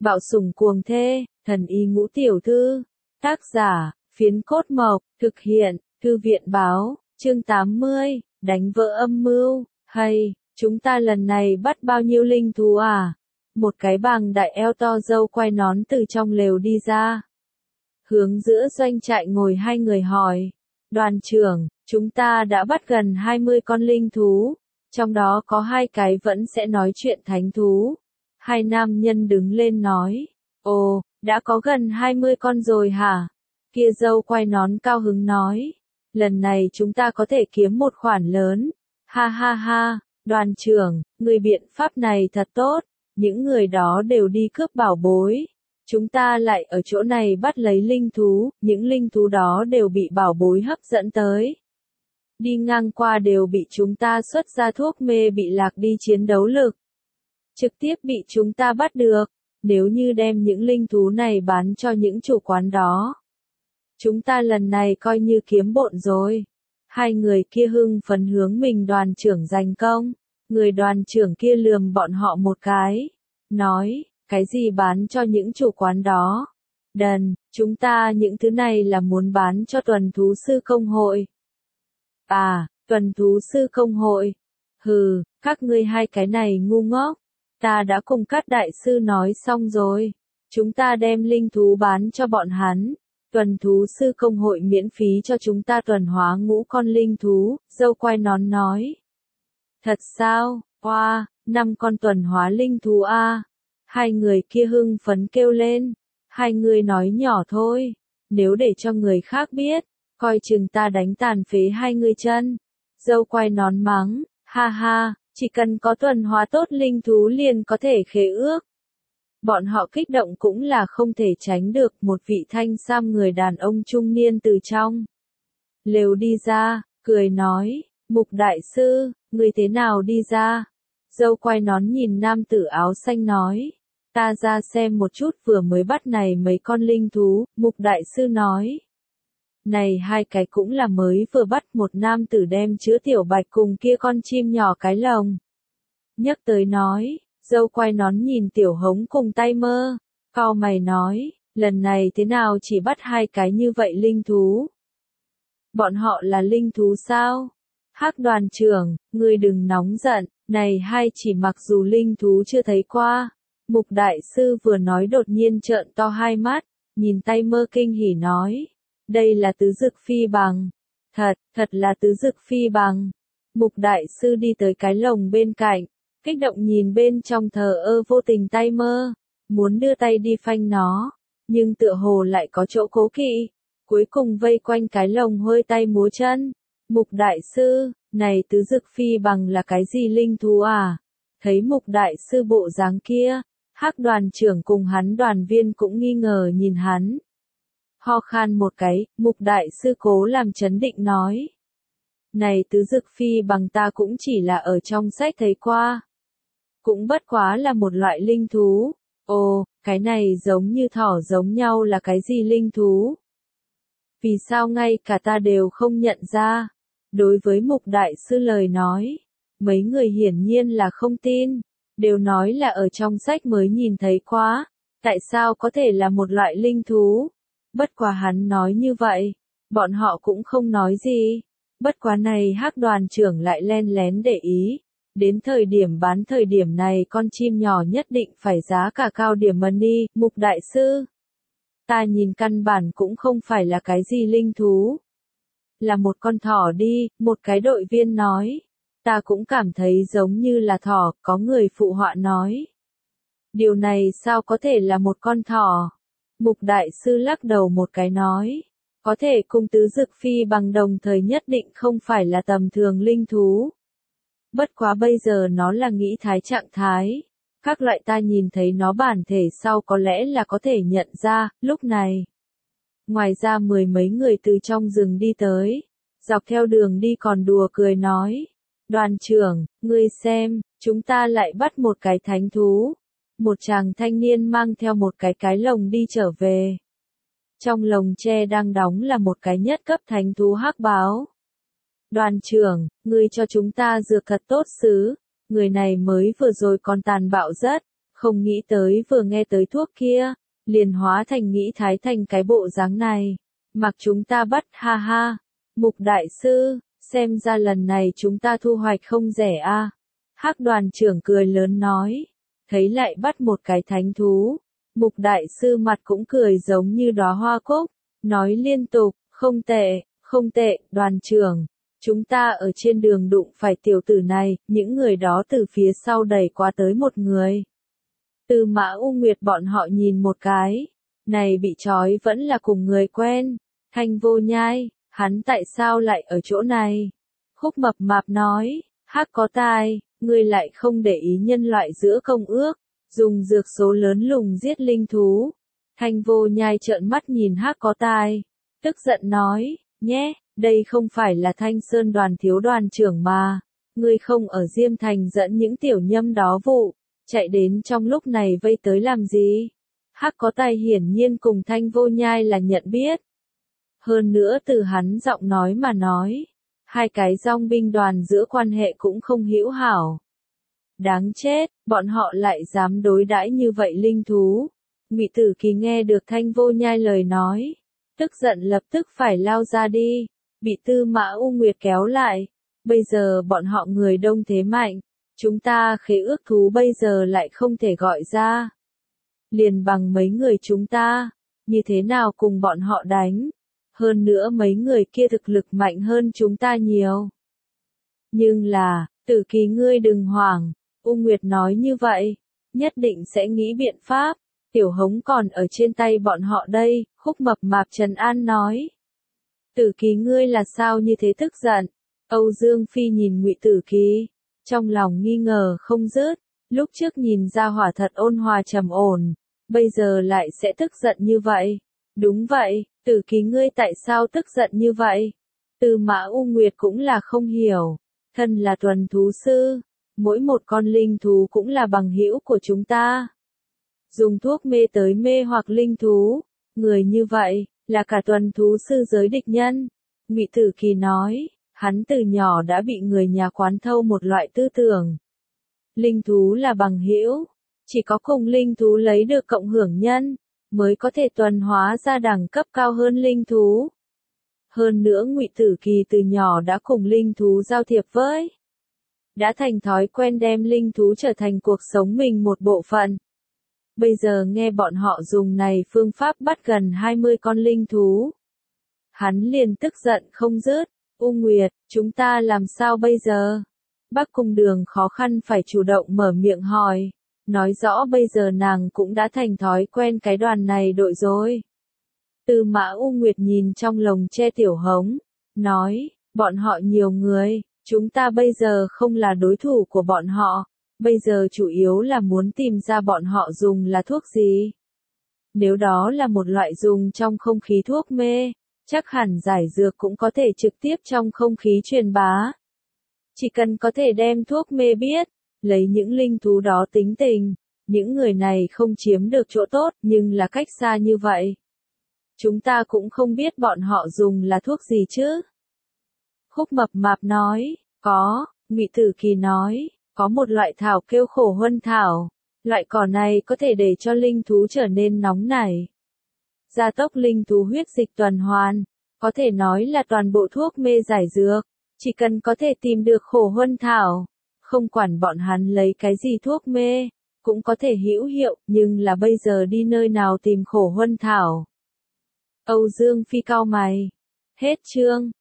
Bạo sủng cuồng thê, thần y ngũ tiểu thư. Tác giả, Phiến Cốt Mộc, thực hiện, Thư viện báo, chương 80, đánh vỡ âm mưu. Hay, chúng ta lần này bắt bao nhiêu linh thú à? Một cái bàng đại eo to râu quai nón từ trong lều đi ra. Hướng giữa doanh trại ngồi hai người hỏi. Đoàn trưởng, chúng ta đã bắt gần 20 con linh thú, trong đó có 2 cái vẫn sẽ nói chuyện thánh thú. Hai nam nhân đứng lên nói. Ồ, đã có gần 20 con rồi hả? Kia râu quai nón cao hứng nói. Lần này chúng ta có thể kiếm một khoản lớn. Ha ha ha, đoàn trưởng, người biện pháp này thật tốt. Những người đó đều đi cướp bảo bối. Chúng ta lại ở chỗ này bắt lấy linh thú, những linh thú đó đều bị bảo bối hấp dẫn tới. Đi ngang qua đều bị chúng ta xuất ra thuốc mê bị lạc đi chiến đấu lực. Trực tiếp bị chúng ta bắt được, nếu như đem những linh thú này bán cho những chủ quán đó. Chúng ta lần này coi như kiếm bộn rồi. Hai người kia hưng phấn hướng mình đoàn trưởng giành công. Người đoàn trưởng kia lườm bọn họ một cái. Nói, cái gì bán cho những chủ quán đó? Đần, chúng ta những thứ này là muốn bán cho tuần thú sư công hội. À, tuần thú sư công hội. Hừ, các ngươi hai cái này ngu ngốc. Ta đã cùng các đại sư nói xong rồi. Chúng ta đem linh thú bán cho bọn hắn. Tuần thú sư công hội miễn phí cho chúng ta tuần hóa ngũ con linh thú, râu quai nón nói. Thật sao? Wow, 5 con tuần hóa linh thú a. Hai người kia hưng phấn kêu lên. Hai người nói nhỏ thôi. Nếu để cho người khác biết, coi chừng ta đánh tàn phế hai người chân. Râu quai nón mắng, ha ha, chỉ cần có tuần hóa tốt linh thú liền có thể khế ước. Bọn họ kích động cũng là không thể tránh được. Một vị thanh sam người đàn ông trung niên từ trong lều đi ra, cười nói, Mục đại sư, người thế nào đi ra? Râu quai nón nhìn nam tử áo xanh nói, ta ra xem một chút vừa mới bắt này mấy con linh thú. Mục đại sư nói, này hai cái cũng là mới vừa bắt. Một nam tử đem chứa tiểu bạch cùng kia con chim nhỏ cái lồng. Nhắc tới nói, râu quai nón nhìn tiểu hống cùng tay mơ, cau mày nói, lần này thế nào chỉ bắt 2 cái như vậy linh thú? Bọn họ là linh thú sao? Hắc đoàn trưởng, ngươi đừng nóng giận, này hai chỉ mặc dù linh thú chưa thấy qua. Mục đại sư vừa nói đột nhiên trợn to hai mắt, nhìn tay mơ kinh hỉ nói, đây là tứ dực phi bằng. Thật là tứ dực phi bằng. Mục đại sư đi tới cái lồng bên cạnh, kích động nhìn bên trong thờ ơ vô tình tay mơ, muốn đưa tay đi phanh nó, nhưng tựa hồ lại có chỗ cố kỵ, cuối cùng vây quanh cái lồng hơi tay múa chân. Mục đại sư, này tứ dực phi bằng là cái gì linh thú à? Thấy mục đại sư bộ dáng kia, Hắc đoàn trưởng cùng hắn đoàn viên cũng nghi ngờ nhìn hắn. Ho khan một cái, mục đại sư cố làm trấn định nói. Này tứ dực phi bằng ta cũng chỉ là ở trong sách thấy qua. Cũng bất quá là một loại linh thú. Ồ, cái này giống như thỏ giống nhau là cái gì linh thú? Vì sao ngay cả ta đều không nhận ra? Đối với mục đại sư lời nói, mấy người hiển nhiên là không tin, đều nói là ở trong sách mới nhìn thấy quá, tại sao có thể là một loại linh thú? Bất quá hắn nói như vậy, bọn họ cũng không nói gì. Bất quá này Hắc đoàn trưởng lại len lén để ý, đến thời điểm bán thời điểm này con chim nhỏ nhất định phải giá cả cao điểm money. Mục đại sư, ta nhìn căn bản cũng không phải là cái gì linh thú. Là một con thỏ đi, một cái đội viên nói. Ta cũng cảm thấy giống như là thỏ, có người phụ họa nói. Điều này sao có thể là một con thỏ? Mục đại sư lắc đầu một cái nói. Có thể cùng tứ dực phi bằng đồng thời nhất định không phải là tầm thường linh thú. Bất quá bây giờ nó là nghĩ thái trạng thái. Các loại ta nhìn thấy nó bản thể sau có lẽ là có thể nhận ra, lúc này. Ngoài ra 10 mấy người từ trong rừng đi tới. Dọc theo đường đi còn đùa cười nói. Đoàn trưởng, ngươi xem, chúng ta lại bắt một cái thánh thú. Một chàng thanh niên mang theo một cái lồng đi trở về. Trong lồng tre đang đóng là một cái nhất cấp thánh thú hắc báo. Đoàn trưởng, ngươi cho chúng ta dược thật tốt xứ. Người này mới vừa rồi còn tàn bạo rất, Không nghĩ tới vừa nghe tới thuốc kia, liền hóa thành nghĩ thái thành cái bộ dáng này. Mặc chúng ta bắt, ha ha. Mục đại sư, xem ra lần này chúng ta thu hoạch không rẻ a. Hắc đoàn trưởng cười lớn nói, thấy lại bắt một cái thánh thú. Mục đại sư mặt cũng cười giống như đóa hoa cúc, nói liên tục, không tệ, không tệ, đoàn trưởng. Chúng ta ở trên đường đụng phải tiểu tử này, những người đó từ phía sau đẩy qua tới một người. Tư Mã U Nguyệt bọn họ nhìn một cái, này bị trói vẫn là cùng người quen, Thanh Vô Nhai, hắn tại sao lại ở chỗ này? Khúc Mập Mạp nói, Hắc có tai, ngươi lại không để ý nhân loại giữa công ước, dùng dược số lớn lùng giết linh thú. Thanh Vô Nhai trợn mắt nhìn Hắc có tai, tức giận nói, nhé, đây không phải là Thanh Sơn đoàn thiếu đoàn trưởng mà, ngươi không ở Diêm Thành dẫn những tiểu nhâm đó vụ, chạy đến trong lúc này vây tới làm gì? Hắc có tai hiển nhiên cùng Thanh Vô Nhai là nhận biết. Hơn nữa từ hắn giọng nói mà nói, hai cái dòng binh đoàn giữa quan hệ cũng không hữu hảo. Đáng chết, bọn họ lại dám đối đãi như vậy linh thú. Ngụy Tử Kỳ nghe được Thanh Vô Nhai lời nói, tức giận lập tức phải lao ra đi, bị Tư Mã U Nguyệt kéo lại. Bây giờ bọn họ người đông thế mạnh, chúng ta khế ước thú bây giờ lại không thể gọi ra. Liền bằng mấy người chúng ta, như thế nào cùng bọn họ đánh? Hơn nữa mấy người kia thực lực mạnh hơn chúng ta nhiều. Nhưng là, Tử Kỳ ngươi đừng hoảng, U Nguyệt nói như vậy, nhất định sẽ nghĩ biện pháp, tiểu hống còn ở trên tay bọn họ đây, Khúc Mập Mạp trấn an nói. Tử Kỳ ngươi là sao như thế tức giận? Âu Dương Phi nhìn Ngụy Tử Kỳ, trong lòng nghi ngờ không dứt, lúc trước nhìn ra hỏa thật ôn hòa trầm ổn, bây giờ lại sẽ tức giận như vậy. Đúng vậy, Tử Kỳ ngươi tại sao tức giận như vậy? Tư Mã U Nguyệt cũng là không hiểu, thân là tuần thú sư, mỗi một con linh thú cũng là bằng hữu của chúng ta. Dùng thuốc mê tới mê hoặc linh thú, người như vậy, là cả tuần thú sư giới địch nhân. Ngụy Tử Kỳ nói, hắn từ nhỏ đã bị người nhà quán thâu một loại tư tưởng. Linh thú là bằng hữu, chỉ có cùng linh thú lấy được cộng hưởng nhân, mới có thể tuần hóa ra đẳng cấp cao hơn linh thú. Hơn nữa Ngụy Tử Kỳ từ nhỏ đã cùng linh thú giao thiệp với, đã thành thói quen đem linh thú trở thành cuộc sống mình một bộ phận. Bây giờ nghe bọn họ dùng này phương pháp bắt gần 20 con linh thú. Hắn liền tức giận không dứt, U Nguyệt, chúng ta làm sao bây giờ? Bắc Cung Đường khó khăn phải chủ động mở miệng hỏi, nói rõ bây giờ nàng cũng đã thành thói quen cái đoàn này đội rồi. Tư Mã U Nguyệt nhìn trong lồng che tiểu hống, nói, bọn họ nhiều người, chúng ta bây giờ không là đối thủ của bọn họ, bây giờ chủ yếu là muốn tìm ra bọn họ dùng là thuốc gì. Nếu đó là một loại dùng trong không khí thuốc mê, chắc hẳn giải dược cũng có thể trực tiếp trong không khí truyền bá. Chỉ cần có thể đem thuốc mê biết, lấy những linh thú đó tính tình, những người này không chiếm được chỗ tốt nhưng là cách xa như vậy. Chúng ta cũng không biết bọn họ dùng là thuốc gì chứ. Khúc Mập Mạp nói, có, Ngụy Tử Kỳ nói, có một loại thảo kêu Khổ Huân Thảo, loại cỏ này có thể để cho linh thú trở nên nóng nảy. Gia tốc linh thú huyết dịch tuần hoàn, có thể nói là toàn bộ thuốc mê giải dược, chỉ cần có thể tìm được Khổ Huân Thảo, không quản bọn hắn lấy cái gì thuốc mê, cũng có thể hữu hiệu, nhưng là bây giờ đi nơi nào tìm Khổ Huân Thảo. Âu Dương Phi cau mày. Hết chương.